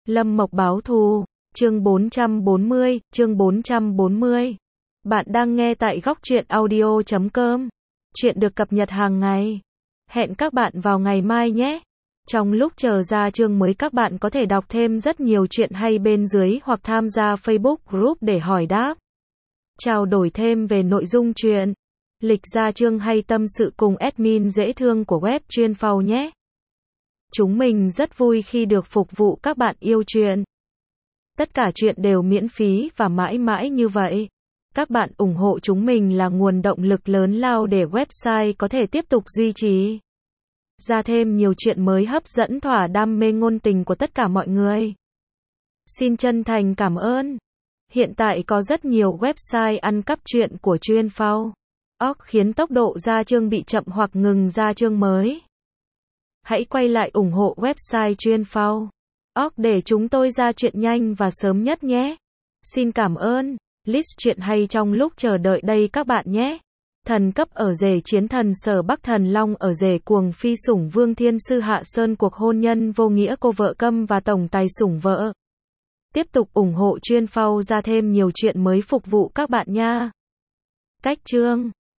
Lâm Mộc báo thù, chương 440. Bạn đang nghe tại góc truyện audio.com. Chuyện được cập nhật hàng ngày. Hẹn các bạn vào ngày mai nhé. Trong lúc chờ ra chương mới, các bạn có thể đọc thêm rất nhiều chuyện hay bên dưới hoặc tham gia Facebook group để hỏi đáp, trao đổi thêm về nội dung chuyện, lịch ra chương hay tâm sự cùng admin dễ thương của web chuyên phau nhé. Chúng mình rất vui khi được phục vụ các bạn yêu chuyện. Tất cả chuyện đều miễn phí và mãi mãi như vậy. Các bạn ủng hộ chúng mình là nguồn động lực lớn lao để website có thể tiếp tục duy trì ra thêm nhiều chuyện mới hấp dẫn thỏa đam mê ngôn tình của tất cả mọi người. Xin chân thành cảm ơn. Hiện tại có rất nhiều website ăn cắp chuyện của chuyên phau khiến tốc độ ra chương bị chậm hoặc ngừng ra chương mới. Hãy quay lại ủng hộ website chuyên phau để chúng tôi ra chuyện nhanh và sớm nhất nhé. Xin cảm ơn. List chuyện hay trong lúc chờ đợi đây các bạn nhé. Thần cấp ở rể chiến thần Sở Bắc, thần long ở rể cuồng phi sủng vương thiên sư hạ sơn, cuộc hôn nhân vô nghĩa cô vợ câm và tổng tài sủng vợ. Tiếp tục ủng hộ chuyên phau ra thêm nhiều chuyện mới phục vụ các bạn nha. Cách chương